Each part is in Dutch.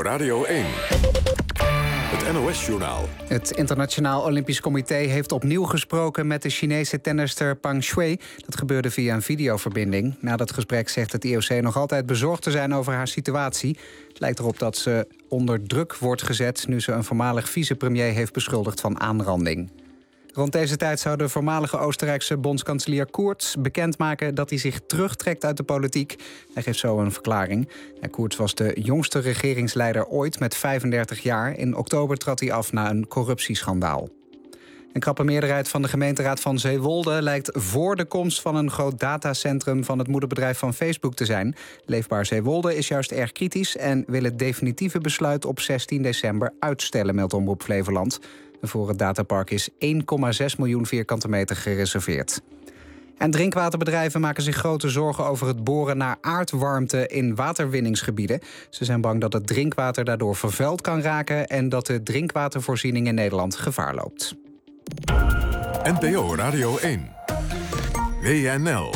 Radio 1. Het NOS-journaal. Het Internationaal Olympisch Comité heeft opnieuw gesproken met de Chinese tennister Pang Shuai. Dat gebeurde via een videoverbinding. Na dat gesprek zegt het IOC nog altijd bezorgd te zijn over haar situatie. Het lijkt erop dat ze onder druk wordt gezet nu ze een voormalig vicepremier heeft beschuldigd van aanranding. Rond deze tijd zou de voormalige Oostenrijkse bondskanselier Kurz bekendmaken dat hij zich terugtrekt uit de politiek. Hij geeft zo een verklaring. Kurz was de jongste regeringsleider ooit met 35 jaar. In oktober trad hij af na een corruptieschandaal. Een krappe meerderheid van de gemeenteraad van Zeewolde lijkt voor de komst van een groot datacentrum van het moederbedrijf van Facebook te zijn. Leefbaar Zeewolde is juist erg kritisch en wil het definitieve besluit op 16 december uitstellen, meldt Omroep Flevoland. Voor het datapark is 1,6 miljoen vierkante meter gereserveerd. En drinkwaterbedrijven maken zich grote zorgen over het boren naar aardwarmte in waterwinningsgebieden. Ze zijn bang dat het drinkwater daardoor vervuild kan raken en dat de drinkwatervoorziening in Nederland gevaar loopt. NPO Radio 1. WNL.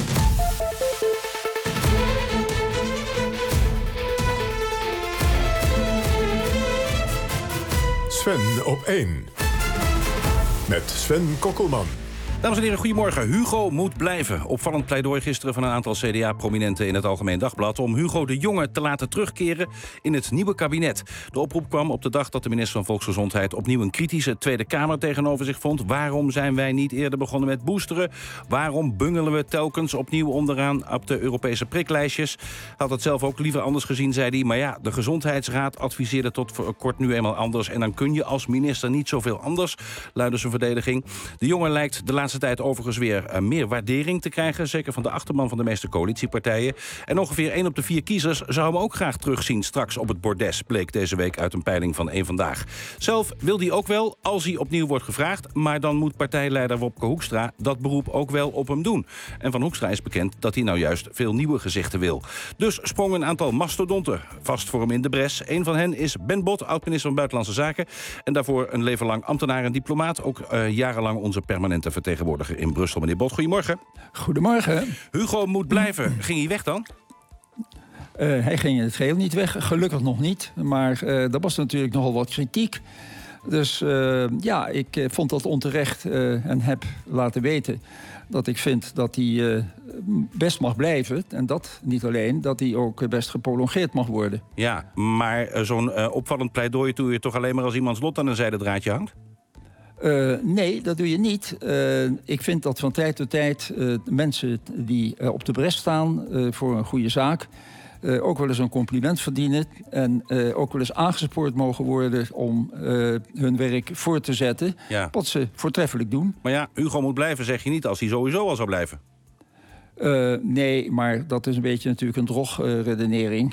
Sven op 1. Met Sven Kokkelman. Dames en heren, goedemorgen. Hugo moet blijven. Opvallend pleidooi gisteren van een aantal CDA-prominenten in het Algemeen Dagblad om Hugo de Jonge te laten terugkeren in het nieuwe kabinet. De oproep kwam op de dag dat de minister van Volksgezondheid opnieuw een kritische Tweede Kamer tegenover zich vond. Waarom zijn wij niet eerder begonnen met boosteren? Waarom bungelen we telkens opnieuw onderaan op de Europese priklijstjes? Had het zelf ook liever anders gezien, zei hij. Maar ja, de Gezondheidsraad adviseerde tot voor kort nu eenmaal anders. En dan kun je als minister niet zoveel anders, luidde zijn verdediging. De Jonge lijkt de laatste tijd overigens weer meer waardering te krijgen. Zeker van de achterban van de meeste coalitiepartijen. En ongeveer 1 op de 4 kiezers zou hem ook graag terugzien straks op het bordes, bleek deze week uit een peiling van Eén Vandaag. Zelf wil hij ook wel, als hij opnieuw wordt gevraagd. Maar dan moet partijleider Wopke Hoekstra dat beroep ook wel op hem doen. En van Hoekstra is bekend dat hij nou juist veel nieuwe gezichten wil. Dus sprongen een aantal mastodonten vast voor hem in de bres. Een van hen is Ben Bot, oud-minister van Buitenlandse Zaken. En daarvoor een leven lang ambtenaar en diplomaat. Ook jarenlang onze permanente vertegenwoordiger in Brussel. Meneer Bot, goedemorgen. Goedemorgen. Hugo moet blijven. Ging hij weg dan? Hij ging in het geheel niet weg, gelukkig nog niet. Maar er was natuurlijk nogal wat kritiek. Dus ik vond dat onterecht en heb laten weten dat ik vind dat hij best mag blijven. En dat niet alleen, dat hij ook best geprolongeerd mag worden. Ja, maar zo'n opvallend pleidooi doe je toch alleen maar als iemands lot aan een zijden draadje hangt? Nee, dat doe je niet. Ik vind dat van tijd tot tijd mensen die op de bres staan voor een goede zaak ook wel eens een compliment verdienen en ook wel eens aangespoord mogen worden om hun werk voor te zetten, wat ze voortreffelijk doen. Maar ja, Hugo moet blijven, zeg je niet, als hij sowieso al zou blijven. Nee, maar dat is een beetje natuurlijk een drogredenering.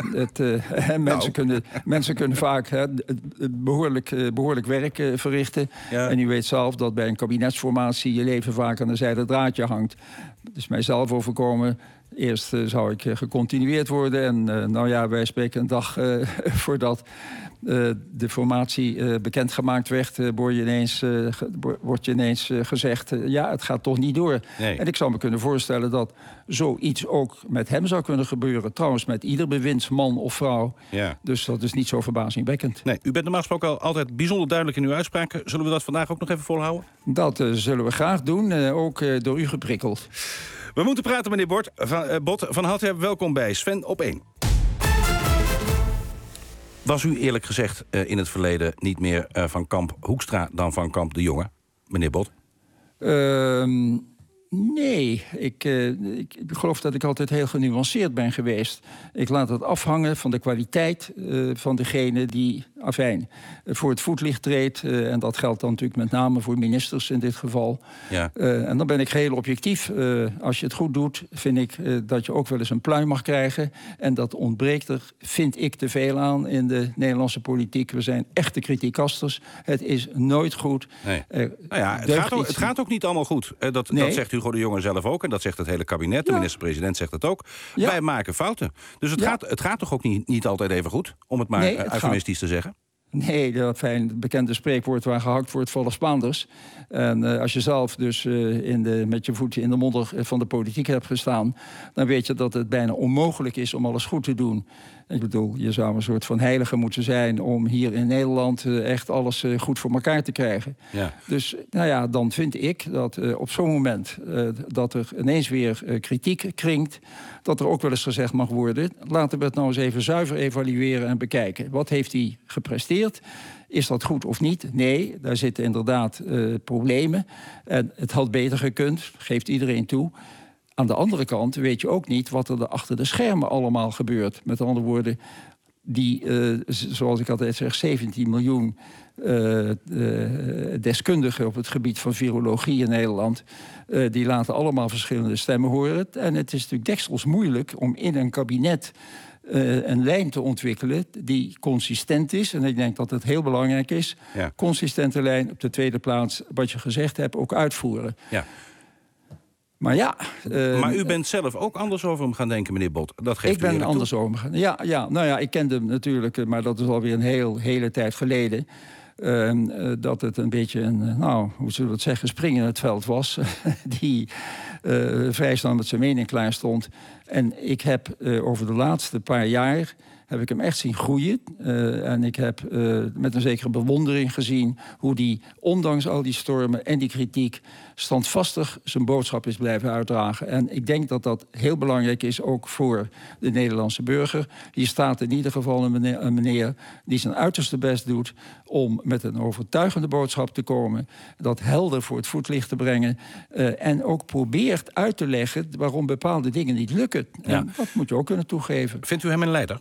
Mensen kunnen vaak behoorlijk werk verrichten. Ja. En u weet zelf dat bij een kabinetsformatie je leven vaak aan een zijden draadje hangt. Het is mijzelf overkomen. Eerst zou ik gecontinueerd worden. En wij spreken een dag voordat de formatie bekendgemaakt werd, wordt je ineens gezegd, het gaat toch niet door. Nee. En ik zou me kunnen voorstellen dat zoiets ook met hem zou kunnen gebeuren. Trouwens, met ieder bewindsman of vrouw. Ja. Dus dat is niet zo verbazingwekkend. Nee, u bent normaal gesproken altijd bijzonder duidelijk in uw uitspraken. Zullen we dat vandaag ook nog even volhouden? Dat zullen we graag doen, ook door u geprikkeld. We moeten praten, meneer Bot. Van harte welkom bij Sven op 1. Was u eerlijk gezegd in het verleden niet meer van kamp Hoekstra dan van kamp de Jonge, meneer Bot? Nee, ik geloof dat ik altijd heel genuanceerd ben geweest. Ik laat het afhangen van de kwaliteit van degene die voor het voetlicht treedt. En dat geldt dan natuurlijk met name voor ministers in dit geval. Ja. En dan ben ik geheel objectief. Als je het goed doet, vind ik dat je ook wel eens een pluim mag krijgen. En dat ontbreekt er, vind ik, te veel aan in de Nederlandse politiek. We zijn echte kritiekasters. Het is nooit goed. Nee. Het gaat ook niet allemaal goed. Dat zegt Hugo de Jonge zelf ook. En dat zegt het hele kabinet. De minister-president zegt het ook. Ja. Wij maken fouten. Dus het gaat toch ook niet altijd even goed? Om het maar eufemistisch te zeggen. Nee, dat bekende spreekwoord waar gehakt wordt vallen Spaanders. En als je zelf dus met je voeten in de modder van de politiek hebt gestaan, dan weet je dat het bijna onmogelijk is om alles goed te doen. Ik bedoel, je zou een soort van heilige moeten zijn om hier in Nederland echt alles goed voor elkaar te krijgen. Ja. Dus dan vind ik dat op zo'n moment dat er ineens weer kritiek kringt, dat er ook wel eens gezegd mag worden, laten we het nou eens even zuiver evalueren en bekijken. Wat heeft hij gepresteerd? Is dat goed of niet? Nee, daar zitten inderdaad problemen. En het had beter gekund, geeft iedereen toe. Aan de andere kant weet je ook niet wat er achter de schermen allemaal gebeurt. Met andere woorden, die, zoals ik altijd zeg, 17 miljoen deskundigen op het gebied van virologie in Nederland, die laten allemaal verschillende stemmen horen. En het is natuurlijk deksels moeilijk om in een kabinet een lijn te ontwikkelen die consistent is. En ik denk dat het heel belangrijk is. Ja. Consistente lijn, op de tweede plaats, wat je gezegd hebt, ook uitvoeren. Ja. Maar ja... maar u bent zelf ook anders over hem gaan denken, meneer Bot. Dat geeft ik ben anders over hem gaan. Ja, ik kende hem natuurlijk, maar dat is alweer een hele tijd geleden. Dat het een beetje een, hoe zullen we het zeggen, spring in het veld was. Die vrij snel met zijn mening klaar stond. En ik heb over de laatste paar jaar heb ik hem echt zien groeien. En ik heb met een zekere bewondering gezien hoe die, ondanks al die stormen en die kritiek, standvastig zijn boodschap is blijven uitdragen. En ik denk dat dat heel belangrijk is, ook voor de Nederlandse burger. Hier staat in ieder geval een meneer die zijn uiterste best doet om met een overtuigende boodschap te komen, dat helder voor het voetlicht te brengen, en ook probeert uit te leggen waarom bepaalde dingen niet lukken. Ja. En dat moet je ook kunnen toegeven. Vindt u hem een leider?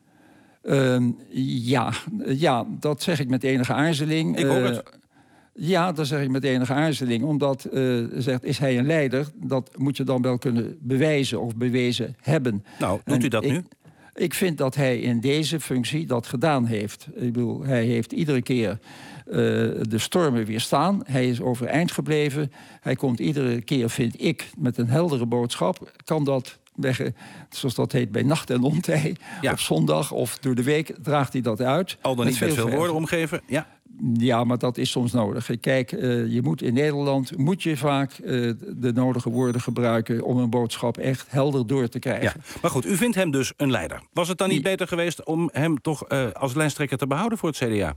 Ja, dat zeg ik met enige aarzeling. Ik hoor het. Ja, dat zeg ik met enige aarzeling. Omdat, zegt, is hij een leider? Dat moet je dan wel kunnen bewijzen of bewezen hebben. Nou, doet u dat nu? Ik vind dat hij in deze functie dat gedaan heeft. Ik bedoel, hij heeft iedere keer de stormen weerstaan. Hij is overeind gebleven. Hij komt iedere keer, vind ik, met een heldere boodschap. Kan dat leggen, zoals dat heet, bij nacht en ontij. Ja. Op zondag of door de week draagt hij dat uit. Al dan niet met veel woorden omgeven, ja. Ja, maar dat is soms nodig. Kijk, je moet in Nederland vaak de nodige woorden gebruiken om een boodschap echt helder door te krijgen. Ja, maar goed, u vindt hem dus een leider. Was het dan niet beter geweest om hem toch als lijsttrekker te behouden voor het CDA?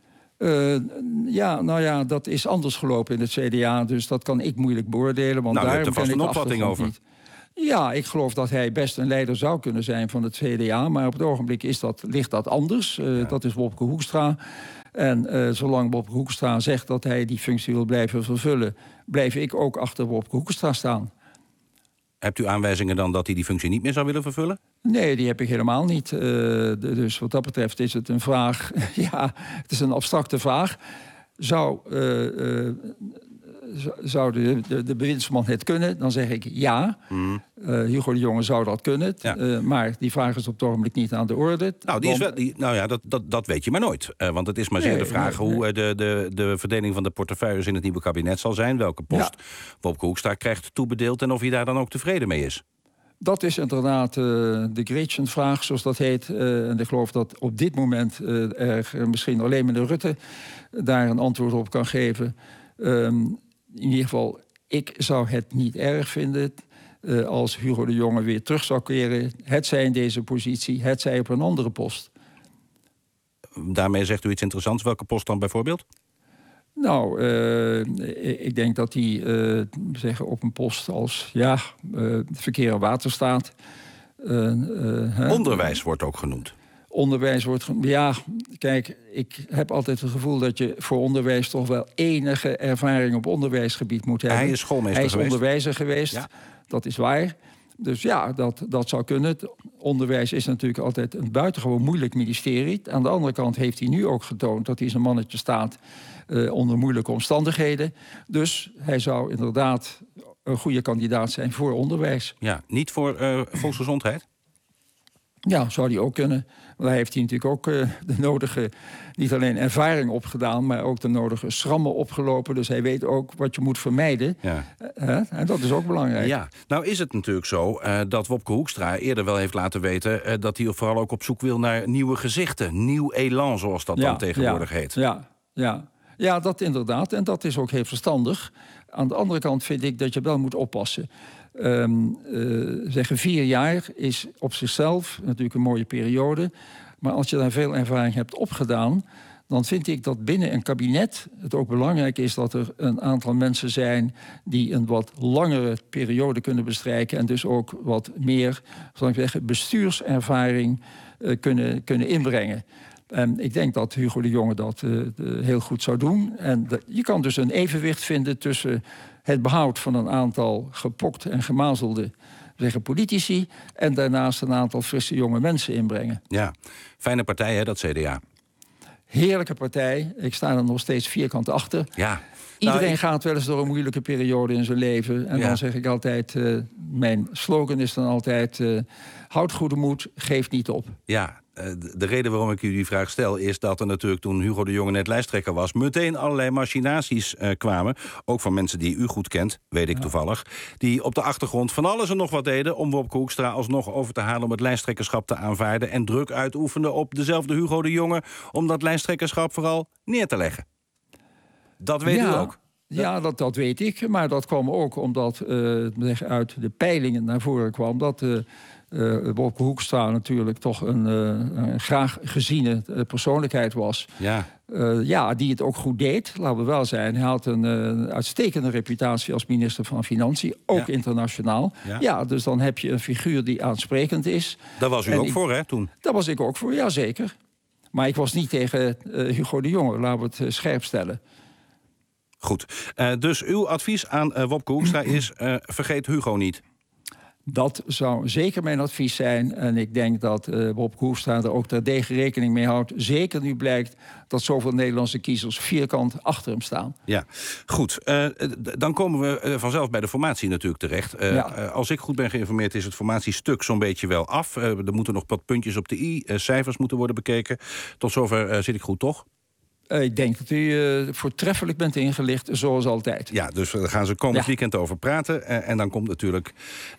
Dat is anders gelopen in het CDA, dus dat kan ik moeilijk beoordelen. Want daar heb je vast een opvatting over. Niet. Ja, ik geloof dat hij best een leider zou kunnen zijn van het CDA. Maar op het ogenblik ligt dat anders. Dat is Wopke Hoekstra. En zolang Wopke Hoekstra zegt dat hij die functie wil blijven vervullen, blijf ik ook achter Wopke Hoekstra staan. Hebt u aanwijzingen dan dat hij die functie niet meer zou willen vervullen? Nee, die heb ik helemaal niet. Dus wat dat betreft is het een vraag. Ja, het is een abstracte vraag. Zou de bewindsman het kunnen? Dan zeg ik ja. Hugo de Jonge zou dat kunnen. Ja. Maar die vraag is op het ogenblik niet aan de orde. Nou, dat weet je maar nooit. Want het is maar zeer de vraag hoe de verdeling van de portefeuilles in het nieuwe kabinet zal zijn. Welke post Wopke Hoekstra krijgt toebedeeld en of hij daar dan ook tevreden mee is. Dat is inderdaad de Gretchen-vraag, zoals dat heet. En ik geloof dat op dit moment er misschien alleen meneer Rutte daar een antwoord op kan geven. In ieder geval, ik zou het niet erg vinden als Hugo de Jonge weer terug zou keren. Hetzij in deze positie, hetzij op een andere post. Daarmee zegt u iets interessants. Welke post dan bijvoorbeeld? Nou, ik denk dat hij op een post als verkeer en waterstaat. Onderwijs wordt ook genoemd. Onderwijs wordt... Ja, kijk, ik heb altijd het gevoel dat je voor onderwijs toch wel enige ervaring op onderwijsgebied moet hebben. Hij is schoolmeester geweest. Hij is onderwijzer geweest, ja. Dat is waar. Dus ja, dat zou kunnen. Onderwijs is natuurlijk altijd een buitengewoon moeilijk ministerie. Aan de andere kant heeft hij nu ook getoond dat hij zijn mannetje staat onder moeilijke omstandigheden. Dus hij zou inderdaad een goede kandidaat zijn voor onderwijs. Ja, niet voor volksgezondheid? Ja, zou die ook kunnen. Daar heeft hij natuurlijk ook de nodige, niet alleen ervaring opgedaan, maar ook de nodige schrammen opgelopen. Dus hij weet ook wat je moet vermijden. Ja. En dat is ook belangrijk. Ja, nou is het natuurlijk zo dat Wopke Hoekstra eerder wel heeft laten weten dat hij vooral ook op zoek wil naar nieuwe gezichten. Nieuw elan, zoals dat dan tegenwoordig heet. Ja, dat inderdaad. En dat is ook heel verstandig. Aan de andere kant vind ik dat je wel moet oppassen. zeggen 4 jaar is op zichzelf natuurlijk een mooie periode. Maar als je daar veel ervaring hebt opgedaan, dan vind ik dat binnen een kabinet het ook belangrijk is dat er een aantal mensen zijn die een wat langere periode kunnen bestrijken en dus ook wat meer, zal ik zeggen, bestuurservaring kunnen inbrengen. En ik denk dat Hugo de Jonge dat heel goed zou doen. En je kan dus een evenwicht vinden tussen het behoud van een aantal gepokte en gemazelde politici en daarnaast een aantal frisse jonge mensen inbrengen. Ja, fijne partij hè, dat CDA. Heerlijke partij. Ik sta er nog steeds vierkant achter. Ja. Iedereen gaat wel eens door een moeilijke periode in zijn leven. En dan zeg ik altijd, mijn slogan is dan altijd, houd goede moed, geef niet op. Ja, de reden waarom ik u die vraag stel is dat er natuurlijk toen Hugo de Jonge net lijsttrekker was meteen allerlei machinaties kwamen. Ook van mensen die u goed kent, weet ik toevallig. Die op de achtergrond van alles en nog wat deden om Wopke Hoekstra alsnog over te halen om het lijsttrekkerschap te aanvaarden. En druk uitoefenden op dezelfde Hugo de Jonge om dat lijsttrekkerschap vooral neer te leggen. Dat weet u ook. Ja, dat weet ik. Maar dat kwam ook omdat uit de peilingen naar voren kwam dat Wopke Hoekstra natuurlijk toch een graag geziene persoonlijkheid was. Ja. Die het ook goed deed, laten we wel zijn. Hij had een uitstekende reputatie als minister van Financiën, ook internationaal. Ja, dus dan heb je een figuur die aansprekend is. Daar was u ook voor, hè, toen? Daar was ik ook voor, ja zeker. Maar ik was niet tegen Hugo de Jonge, laten we het scherp stellen. Goed. Dus uw advies aan Wopke Hoekstra is, vergeet Hugo niet. Dat zou zeker mijn advies zijn. En ik denk dat Wopke Hoekstra er ook terdege rekening mee houdt. Zeker nu blijkt dat zoveel Nederlandse kiezers vierkant achter hem staan. Ja, goed. Dan komen we vanzelf bij de formatie natuurlijk terecht. Als ik goed ben geïnformeerd is het formatiestuk zo'n beetje wel af. Er moeten nog wat puntjes op de i. Cijfers moeten worden bekeken. Tot zover zit ik goed, toch? Ik denk dat u voortreffelijk bent ingelicht, zoals altijd. Ja, dus daar gaan ze komend weekend over praten. En dan komt natuurlijk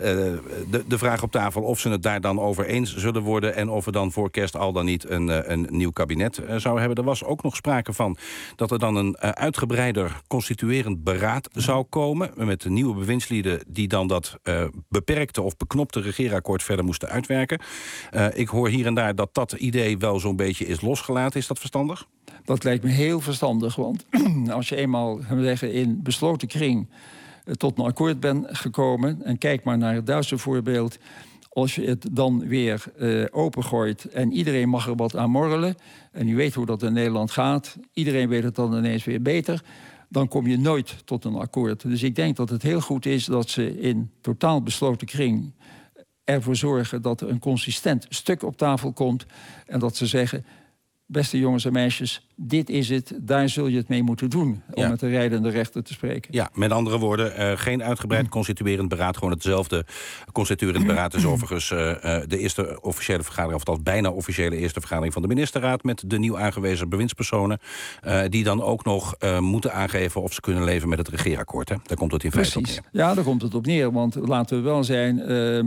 de vraag op tafel of ze het daar dan over eens zullen worden en of we dan voor kerst al dan niet een nieuw kabinet zouden hebben. Er was ook nog sprake van dat er dan een uitgebreider constituerend beraad zou komen met de nieuwe bewindslieden die dan dat beperkte of beknopte regeerakkoord verder moesten uitwerken. Ik hoor hier en daar dat idee wel zo'n beetje is losgelaten. Is dat verstandig? Dat lijkt me heel verstandig, want als je eenmaal in besloten kring tot een akkoord bent gekomen, en kijk maar naar het Duitse voorbeeld, als je het dan weer opengooit en iedereen mag er wat aan morrelen, en u weet hoe dat in Nederland gaat, iedereen weet het dan ineens weer beter, dan kom je nooit tot een akkoord. Dus ik denk dat het heel goed is dat ze in totaal besloten kring ervoor zorgen dat er een consistent stuk op tafel komt en dat ze zeggen, beste jongens en meisjes, dit is het, daar zul je het mee moeten doen, om met de rijdende rechter te spreken. Ja, met andere woorden, geen uitgebreid constituerend beraad, gewoon hetzelfde constituerend beraad is overigens de eerste officiële vergadering, of althans bijna officiële eerste vergadering van de ministerraad met de nieuw aangewezen bewindspersonen, die dan ook nog moeten aangeven of ze kunnen leven met het regeerakkoord. Hè? Daar komt het in feite op neer. Ja, daar komt het op neer, want laten we wel zijn,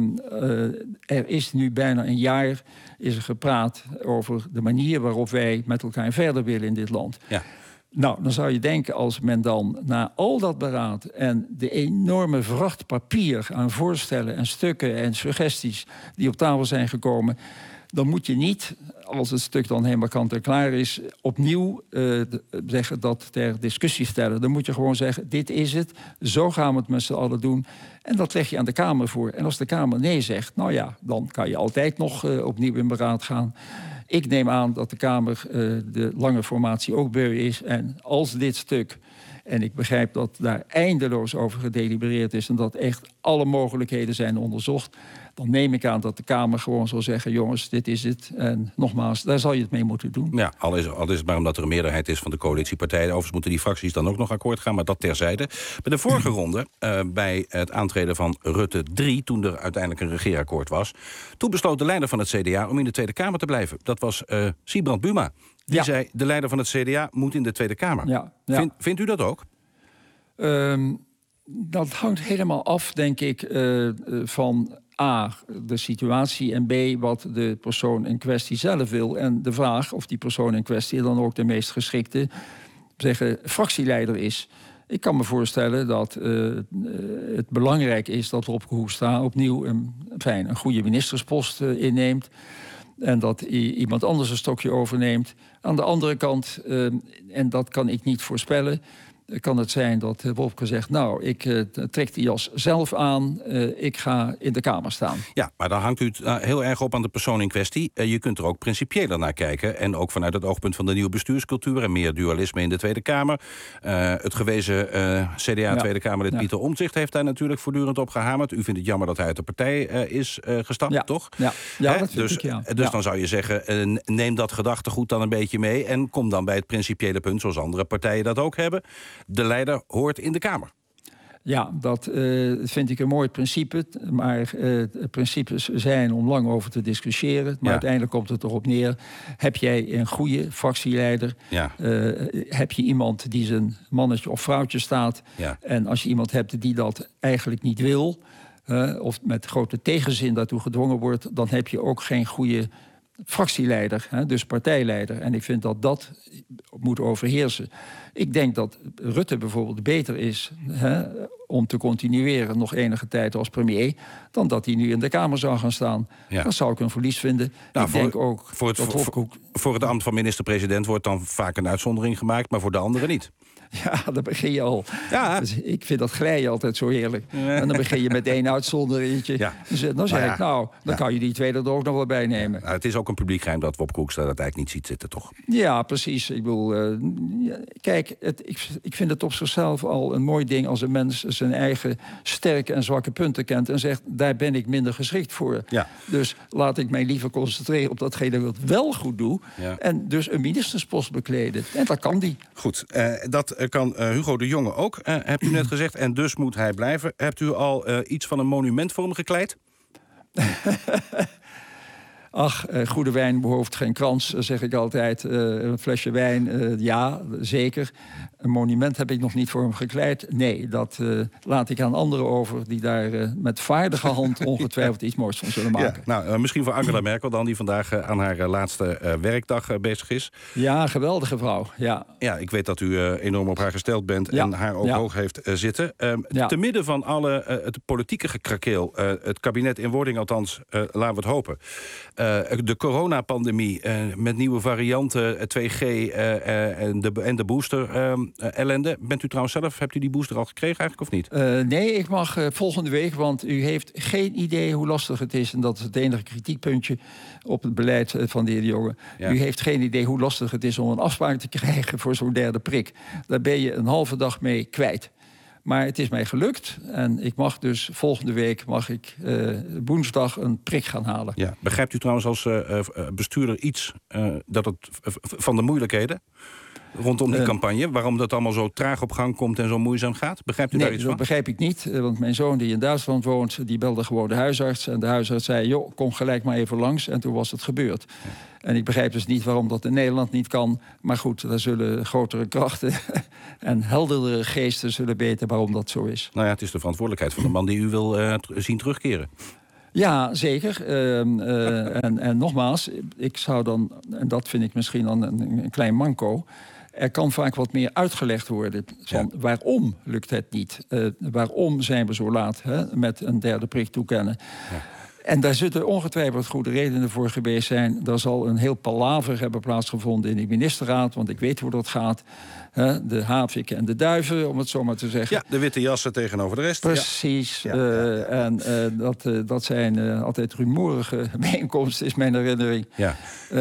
er is nu bijna een jaar is er gepraat over de manier waarop wij met elkaar verder willen in dit land. Ja. Nou, dan zou je denken, als men dan na al dat beraad en de enorme vracht papier aan voorstellen en stukken en suggesties die op tafel zijn gekomen, dan moet je niet, als het stuk dan helemaal kant en klaar is, opnieuw zeggen dat ter discussie stellen. Dan moet je gewoon zeggen, dit is het, zo gaan we het met z'n allen doen. En dat leg je aan de Kamer voor. En als de Kamer nee zegt, nou ja, dan kan je altijd nog opnieuw in beraad gaan. Ik neem aan dat de Kamer de lange formatie ook beu is. En als dit stuk, en ik begrijp dat daar eindeloos over gedelibereerd is en dat echt alle mogelijkheden zijn onderzocht, dan neem ik aan dat de Kamer gewoon zal zeggen, jongens, dit is het. En nogmaals, daar zal je het mee moeten doen. Ja, al is het maar omdat er een meerderheid is van de coalitiepartijen. Overigens moeten die fracties dan ook nog akkoord gaan, maar dat terzijde. Bij de vorige ronde, bij het aantreden van Rutte 3, toen er uiteindelijk een regeerakkoord was, toen besloot de leider van het CDA om in de Tweede Kamer te blijven. Dat was Sybrand Buma. Die zei, de leider van het CDA moet in de Tweede Kamer. Ja. Vindt u dat ook? Dat hangt helemaal af, denk ik, van A, de situatie, en B, wat de persoon in kwestie zelf wil. En de vraag of die persoon in kwestie dan ook de meest geschikte fractieleider is. Ik kan me voorstellen dat het belangrijk is dat Wopke Hoekstra opnieuw een goede ministerspost inneemt. En dat iemand anders een stokje overneemt. Aan de andere kant, en dat kan ik niet voorspellen, kan het zijn dat Wopke zegt, nou, ik trek die jas zelf aan, ik ga in de Kamer staan. Ja, maar dan hangt u het heel erg op aan de persoon in kwestie. Je kunt er ook principiëler naar kijken. En ook vanuit het oogpunt van de nieuwe bestuurscultuur en meer dualisme in de Tweede Kamer. Het gewezen CDA Tweede Kamerlid Pieter Omtzigt heeft daar natuurlijk voortdurend op gehamerd. U vindt het jammer dat hij uit de partij is gestapt, toch? Ja, dat vind ik, ja. Dus dan zou je zeggen, neem dat gedachtegoed dan een beetje mee en kom dan bij het principiële punt, zoals andere partijen dat ook hebben. De leider hoort in de Kamer. Ja, dat vind ik een mooi principe. Maar principes zijn om lang over te discussiëren. Maar uiteindelijk komt het erop neer. Heb jij een goede fractieleider? Ja. Heb je iemand die zijn mannetje of vrouwtje staat? Ja. En als je iemand hebt die dat eigenlijk niet wil, of met grote tegenzin daartoe gedwongen wordt, dan heb je ook geen goede fractieleider, dus partijleider. En ik vind dat dat moet overheersen. Ik denk dat Rutte bijvoorbeeld beter is om te continueren nog enige tijd als premier, dan dat hij nu in de Kamer zou gaan staan. Ja. Dat zou ik een verlies vinden. Nou, ik denk ook voor het ambt van minister-president wordt dan vaak een uitzondering gemaakt, maar voor de anderen niet. Ja, daar begin je al. Ja. Dus ik vind dat glijden altijd zo heerlijk. En dan begin je met één uitzonderingetje. Ja. Dan zeg ik, dan kan je die tweede er ook nog wel bij nemen. Nou, het is ook een publiek geheim dat Wopke Hoekstra dat eigenlijk niet ziet zitten, toch? Ja, precies. Ik bedoel, kijk, ik vind het op zichzelf al een mooi ding als een mens zijn eigen sterke en zwakke punten kent en zegt, daar ben ik minder geschikt voor. Ja. Dus laat ik mij liever concentreren op datgene wat ik wel goed doe. Ja. En dus een ministerspost bekleden. En dat kan die. Goed, dat kan Hugo de Jonge ook, hebt u net gezegd. En dus moet hij blijven. Hebt u al iets van een monument voor hem gekleid? Ach, goede wijn behoeft geen krans, zeg ik altijd. Een flesje wijn, ja, zeker. Een monument heb ik nog niet voor hem gekleid. Nee, dat laat ik aan anderen over, die daar met vaardige hand ongetwijfeld iets moois van zullen maken. Ja, nou, misschien voor Angela Merkel dan, die vandaag aan haar laatste werkdag bezig is. Ja, geweldige vrouw, ja. Ja, ik weet dat u enorm op haar gesteld bent en haar ook hoog heeft zitten. Te midden van alle het politieke gekrakeel, het kabinet in wording althans, laten we het hopen. De coronapandemie met nieuwe varianten, 2G en de booster ellende. Bent u trouwens zelf, hebt u die booster al gekregen eigenlijk of niet? Nee, ik mag volgende week, want u heeft geen idee hoe lastig het is. En dat is het enige kritiekpuntje op het beleid van de heer De Jonge. Ja. U heeft geen idee hoe lastig het is om een afspraak te krijgen voor zo'n derde prik. Daar ben je een halve dag mee kwijt. Maar het is mij gelukt en ik mag dus volgende week woensdag een prik gaan halen. Ja. Begrijpt u trouwens als bestuurder iets van de moeilijkheden rondom die campagne? Waarom dat allemaal zo traag op gang komt en zo moeizaam gaat? Begrijpt u daar iets van? Dat begrijp ik niet. Want mijn zoon die in Duitsland woont, die belde gewoon de huisarts. En de huisarts zei, joh, kom gelijk maar even langs. En toen was het gebeurd. Ja. En ik begrijp dus niet waarom dat in Nederland niet kan. Maar goed, daar zullen grotere krachten en helderdere geesten zullen weten waarom dat zo is. Nou ja, het is de verantwoordelijkheid van de man die u wil zien terugkeren. Ja, zeker. En nogmaals, ik zou dan, en dat vind ik misschien dan een klein manco, er kan vaak wat meer uitgelegd worden van waarom lukt het niet? Waarom zijn we zo laat met een derde prik toekennen? Ja. En daar zullen ongetwijfeld goede redenen voor geweest zijn. Er zal een heel palaver hebben plaatsgevonden in de ministerraad, want ik weet hoe dat gaat. De haviken en de duiven, om het zo maar te zeggen. Ja, de witte jassen tegenover de rest. Precies. Ja. Dat zijn altijd rumoerige bijeenkomsten, is mijn herinnering. Ja.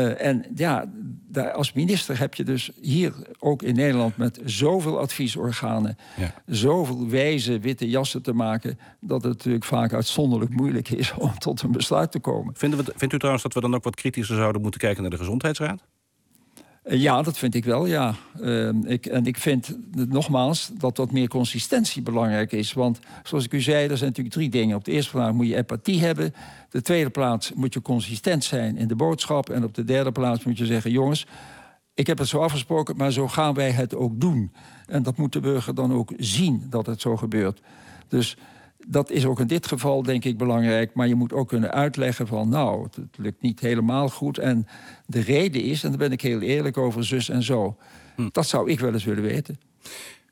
Als minister heb je dus hier ook in Nederland met zoveel adviesorganen, zoveel wijze witte jassen te maken, dat het natuurlijk vaak uitzonderlijk moeilijk is om tot een besluit te komen. Vindt u trouwens dat we dan ook wat kritischer zouden moeten kijken naar de Gezondheidsraad? Ja, dat vind ik wel, ja. Ik vind nogmaals dat wat meer consistentie belangrijk is. Want zoals ik u zei, er zijn natuurlijk 3 dingen. Op de eerste plaats moet je empathie hebben. De tweede plaats moet je consistent zijn in de boodschap. En op de derde plaats moet je zeggen, jongens, ik heb het zo afgesproken, maar zo gaan wij het ook doen. En dat moet de burger dan ook zien dat het zo gebeurt. Dus dat is ook in dit geval, denk ik, belangrijk. Maar je moet ook kunnen uitleggen van, nou, het lukt niet helemaal goed. En de reden is, en daar ben ik heel eerlijk over, zus en zo. Dat zou ik wel eens willen weten.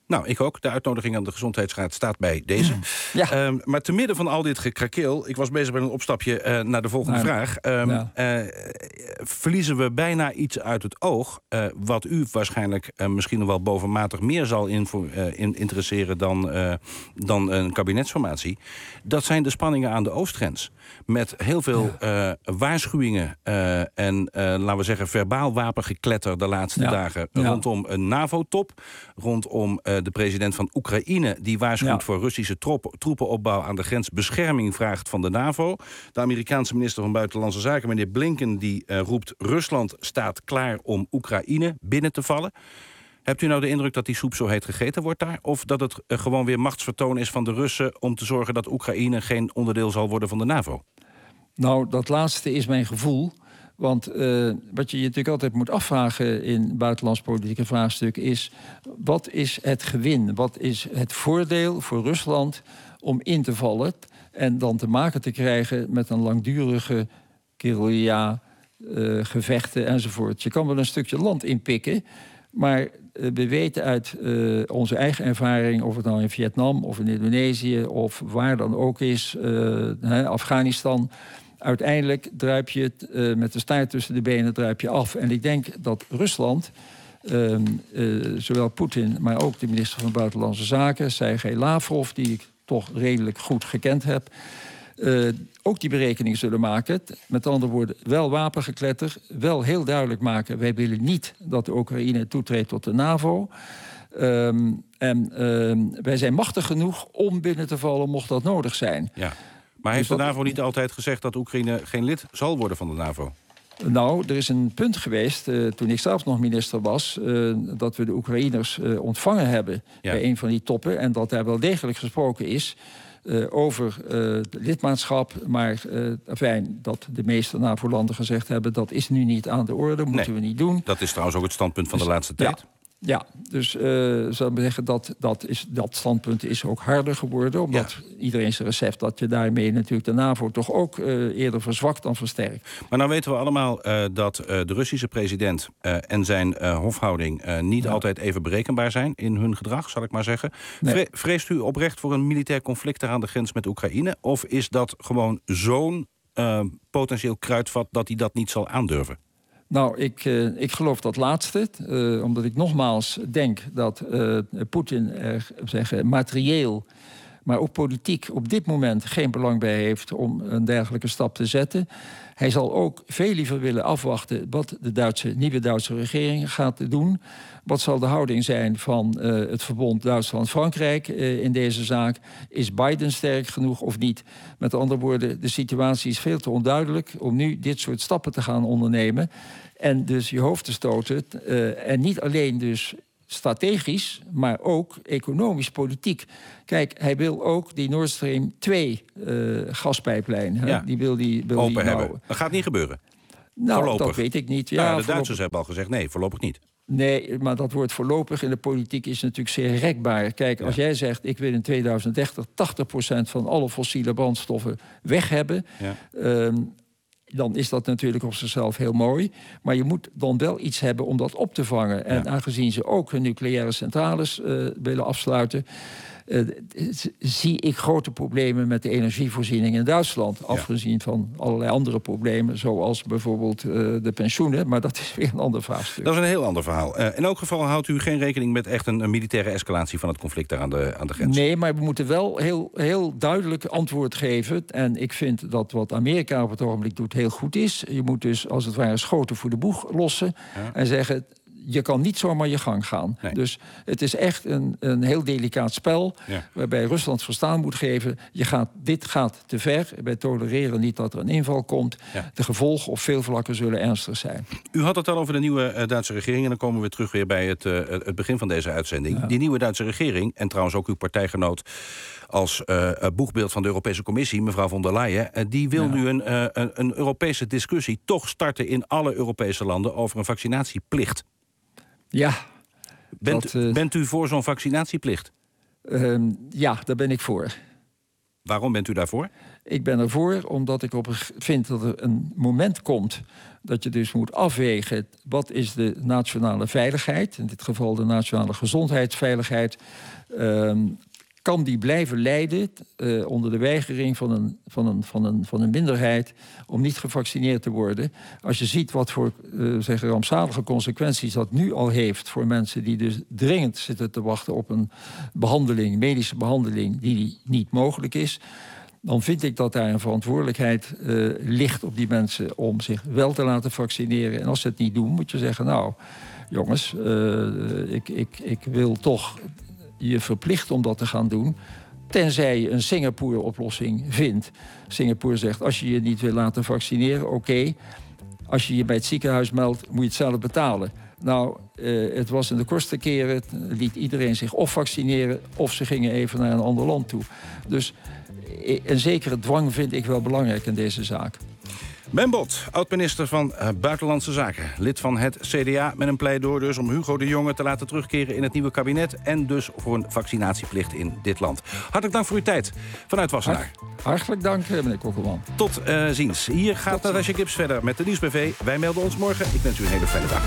Nou, ik ook. De uitnodiging aan de Gezondheidsraad staat bij deze. Ja. Maar te midden van al dit gekrakeel... ik was bezig met een opstapje naar de volgende vraag... verliezen we bijna iets uit het oog... wat u waarschijnlijk misschien nog wel bovenmatig meer zal interesseren... dan een kabinetsformatie. Dat zijn de spanningen aan de oostgrens. Met heel veel waarschuwingen en, laten we zeggen... verbaal wapengekletter de laatste dagen... rondom een NAVO-top, rondom de president van Oekraïne... die waarschuwt voor Russische troepenopbouw aan de grens... bescherming vraagt van de NAVO. De Amerikaanse minister van Buitenlandse Zaken, meneer Blinken... die roept Rusland staat klaar om Oekraïne binnen te vallen. Hebt u nou de indruk dat die soep zo heet gegeten wordt daar? Of dat het gewoon weer machtsvertoon is van de Russen... om te zorgen dat Oekraïne geen onderdeel zal worden van de NAVO? Nou, dat laatste is mijn gevoel. Want wat je natuurlijk altijd moet afvragen in buitenlandspolitieke vraagstuk is... wat is het gewin? Wat is het voordeel voor Rusland om in te vallen... en dan te maken te krijgen met een langdurige guerrilla, gevechten enzovoort. Je kan wel een stukje land inpikken... maar we weten uit onze eigen ervaring... of het nou in Vietnam of in Indonesië of waar dan ook is... Afghanistan... uiteindelijk druip je het met de staart tussen de benen druip je af. En ik denk dat Rusland, zowel Poetin... maar ook de minister van Buitenlandse Zaken, Sergej Lavrov... die ik toch redelijk goed gekend heb... ook die berekening zullen maken. Met andere woorden, wel wapengekletter. Wel heel duidelijk maken, wij willen niet dat de Oekraïne toetreedt tot de NAVO. Wij zijn machtig genoeg om binnen te vallen mocht dat nodig zijn. Ja. Maar heeft de NAVO niet altijd gezegd dat Oekraïne geen lid zal worden van de NAVO? Nou, er is een punt geweest, toen ik zelf nog minister was... dat we de Oekraïners ontvangen hebben bij een van die toppen... en dat daar wel degelijk gesproken is... over lidmaatschap, maar dat de meeste NAVO-landen gezegd hebben... dat is nu niet aan de orde, moeten we niet doen. Dat is trouwens ook het standpunt van de laatste tijd. Ja, dus zou ik zeggen dat standpunt is ook harder geworden... omdat iedereen zijn beseft dat je daarmee natuurlijk de NAVO... toch ook eerder verzwakt dan versterkt. Maar nou weten we allemaal dat de Russische president... en zijn hofhouding niet altijd even berekenbaar zijn... in hun gedrag, zal ik maar zeggen. Nee. Vreest u oprecht voor een militair conflict... aan de grens met Oekraïne? Of is dat gewoon zo'n potentieel kruidvat... dat hij dat niet zal aandurven? Nou, ik geloof dat laatste. Omdat ik nogmaals denk dat Poetin materieel... maar ook politiek op dit moment geen belang bij heeft... om een dergelijke stap te zetten. Hij zal ook veel liever willen afwachten... wat de nieuwe Duitse regering gaat doen. Wat zal de houding zijn van het verbond Duitsland-Frankrijk in deze zaak? Is Biden sterk genoeg of niet? Met andere woorden, de situatie is veel te onduidelijk... om nu dit soort stappen te gaan ondernemen... en dus je hoofd te stoten. En niet alleen dus strategisch, maar ook economisch-politiek. Kijk, hij wil ook die Nord Stream 2 gaspijplijn. Die wil die open hebben. Dat gaat niet gebeuren. Nou, voorlopig. Dat weet ik niet. Ja, de Duitsers hebben al gezegd, nee, voorlopig niet. Nee, maar dat woord voorlopig in de politiek is natuurlijk zeer rekbaar. Kijk, als jij zegt, ik wil in 2030 80% van alle fossiele brandstoffen weg hebben... dan is dat natuurlijk op zichzelf heel mooi. Maar je moet dan wel iets hebben om dat op te vangen. En aangezien ze ook hun nucleaire centrales willen afsluiten... zie ik grote problemen met de energievoorziening in Duitsland. Afgezien van allerlei andere problemen, zoals bijvoorbeeld de pensioenen. Maar dat is weer een ander vraagstuk. Dat is een heel ander verhaal. In elk geval houdt u geen rekening met echt een militaire escalatie van het conflict daar aan de grens? Nee, maar we moeten wel heel duidelijk antwoord geven. En ik vind dat wat Amerika op het ogenblik doet heel goed is. Je moet dus als het ware schoten voor de boeg lossen en zeggen... Je kan niet zomaar je gang gaan. Nee. Dus het is echt een heel delicaat spel... waarbij Rusland verstaan moet geven... dit gaat te ver. Wij tolereren niet dat er een inval komt. Ja. De gevolgen op veel vlakken zullen ernstig zijn. U had het al over de nieuwe Duitse regering... en dan komen we terug weer bij het begin van deze uitzending. Ja. Die nieuwe Duitse regering, en trouwens ook uw partijgenoot... als boegbeeld van de Europese Commissie, mevrouw von der Leyen... die wil nu een Europese discussie toch starten in alle Europese landen... over een vaccinatieplicht. Ja. Bent u voor zo'n vaccinatieplicht? Ja, daar ben ik voor. Waarom bent u daarvoor? Ik ben ervoor omdat ik vind dat er een moment komt dat je dus moet afwegen wat is de nationale veiligheid, in dit geval de nationale gezondheidsveiligheid. Kan die blijven leiden onder de weigering van een minderheid om niet gevaccineerd te worden? Als je ziet wat voor rampzalige consequenties dat nu al heeft voor mensen die dus dringend zitten te wachten op een behandeling, medische behandeling die niet mogelijk is, dan vind ik dat daar een verantwoordelijkheid ligt op die mensen om zich wel te laten vaccineren. En als ze het niet doen, moet je zeggen, nou, jongens, ik wil toch je verplicht om dat te gaan doen, tenzij je een Singapore-oplossing vindt. Singapore zegt, als je je niet wil laten vaccineren, oké. Als je je bij het ziekenhuis meldt, moet je het zelf betalen. Nou, het was in de kortste keren, liet iedereen zich of vaccineren of ze gingen even naar een ander land toe. Dus een zekere dwang vind ik wel belangrijk in deze zaak. Ben Bot, oud-minister van Buitenlandse Zaken. Lid van het CDA met een pleidooi dus om Hugo de Jonge te laten terugkeren in het nieuwe kabinet. En dus voor een vaccinatieplicht in dit land. Hartelijk dank voor uw tijd vanuit Wassenaar. Hartelijk dank, meneer Kokkelman. Tot ziens. Hier gaat Natasja Gips verder met de Nieuwsbv. Wij melden ons morgen. Ik wens u een hele fijne dag.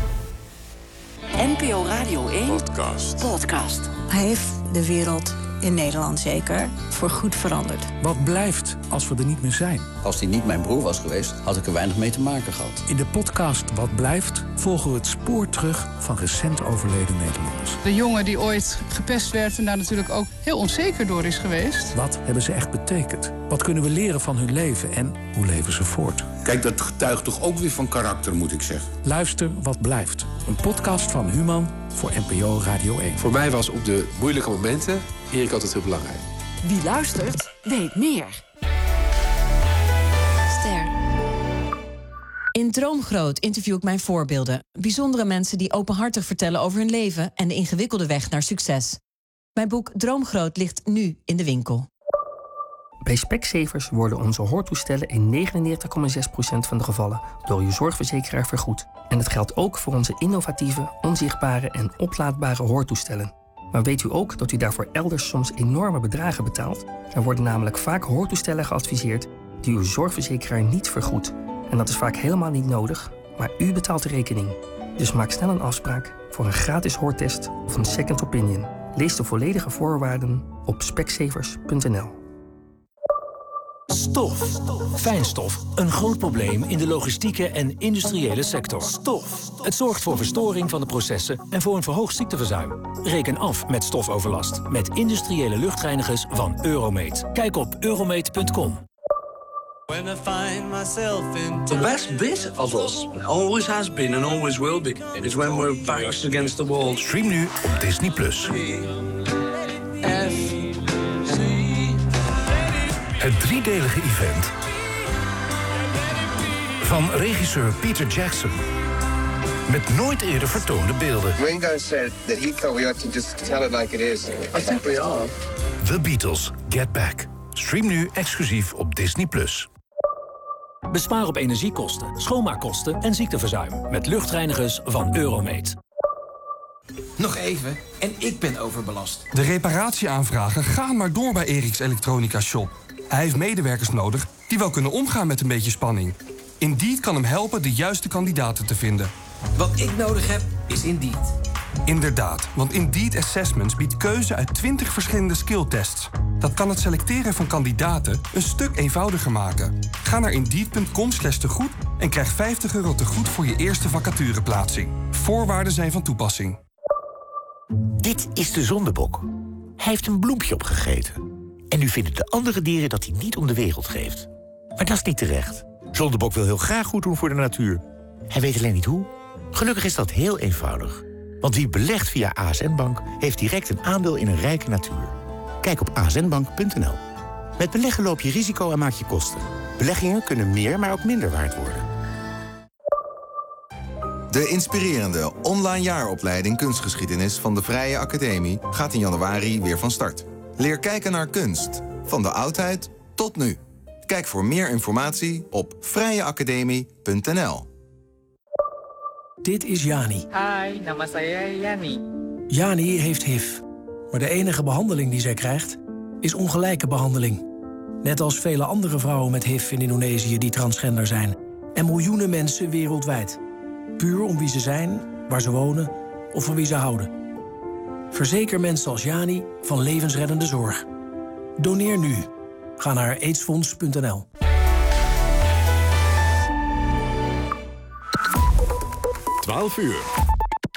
NPO Radio 1 podcast. Hij heeft de wereld, in Nederland zeker, voor goed veranderd. Wat blijft als we er niet meer zijn? Als hij niet mijn broer was geweest, had ik er weinig mee te maken gehad. In de podcast Wat blijft volgen we het spoor terug van recent overleden Nederlanders. De jongen die ooit gepest werd en daar natuurlijk ook heel onzeker door is geweest. Wat hebben ze echt betekend? Wat kunnen we leren van hun leven en hoe leven ze voort? Kijk, dat getuigt toch ook weer van karakter, moet ik zeggen. Luister Wat blijft. Een podcast van Human voor NPO Radio 1. Voor mij was op de moeilijke momenten Erik altijd heel belangrijk. Wie luistert, weet meer. Ster. In Droomgroot interview ik mijn voorbeelden. Bijzondere mensen die openhartig vertellen over hun leven en de ingewikkelde weg naar succes. Mijn boek Droomgroot ligt nu in de winkel. Bij Specsavers worden onze hoortoestellen in 99,6% van de gevallen door uw zorgverzekeraar vergoed. En dat geldt ook voor onze innovatieve, onzichtbare en oplaadbare hoortoestellen. Maar weet u ook dat u daarvoor elders soms enorme bedragen betaalt? Er worden namelijk vaak hoortoestellen geadviseerd die uw zorgverzekeraar niet vergoedt. En dat is vaak helemaal niet nodig, maar u betaalt de rekening. Dus maak snel een afspraak voor een gratis hoortest of een second opinion. Lees de volledige voorwaarden op specsavers.nl. Stof. Fijnstof. Een groot probleem in de logistieke en industriële sector. Stof. Het zorgt voor verstoring van de processen en voor een verhoogd ziekteverzuim. Reken af met stofoverlast met industriële luchtreinigers van Euromeet. Kijk op euromeet.com. The best bit of us always has been and always will be is when we're backs against the wall. Stream nu op Disney+. Het driedelige event van regisseur Peter Jackson. Met nooit eerder vertoonde beelden. Ringo said that he thought we ought to just tell it like it is. I think we are. The Beatles, Get Back. Stream nu exclusief op Disney+. Bespaar op energiekosten, schoonmaakkosten en ziekteverzuim met luchtreinigers van Euromeet. Nog even, en ik ben overbelast. De reparatieaanvragen gaan maar door bij Eriks Elektronica Shop. Hij heeft medewerkers nodig die wel kunnen omgaan met een beetje spanning. Indeed kan hem helpen de juiste kandidaten te vinden. Wat ik nodig heb, is Indeed. Inderdaad, want Indeed Assessments biedt keuze uit 20 verschillende skilltests. Dat kan het selecteren van kandidaten een stuk eenvoudiger maken. Ga naar Indeed.com/tegoed en krijg €50 tegoed voor je eerste vacatureplaatsing. Voorwaarden zijn van toepassing. Dit is de zondebok. Hij heeft een bloempje opgegeten. En nu vinden de andere dieren dat hij niet om de wereld geeft. Maar dat is niet terecht. Zondebok wil heel graag goed doen voor de natuur. Hij weet alleen niet hoe. Gelukkig is dat heel eenvoudig. Want wie belegt via ASN Bank heeft direct een aandeel in een rijke natuur. Kijk op asnbank.nl. Met beleggen loop je risico en maak je kosten. Beleggingen kunnen meer, maar ook minder waard worden. De inspirerende online jaaropleiding Kunstgeschiedenis van de Vrije Academie gaat in januari weer van start. Leer kijken naar kunst, van de oudheid tot nu. Kijk voor meer informatie op vrijeacademie.nl. Dit is Jani. Hi, nama saya Yani. Jani heeft HIV. Maar de enige behandeling die zij krijgt is ongelijke behandeling. Net als vele andere vrouwen met HIV in Indonesië die transgender zijn. En miljoenen mensen wereldwijd. Puur om wie ze zijn, waar ze wonen of van wie ze houden. Verzeker mensen als Jani van levensreddende zorg. Doneer nu. Ga naar aidsfonds.nl. Uur.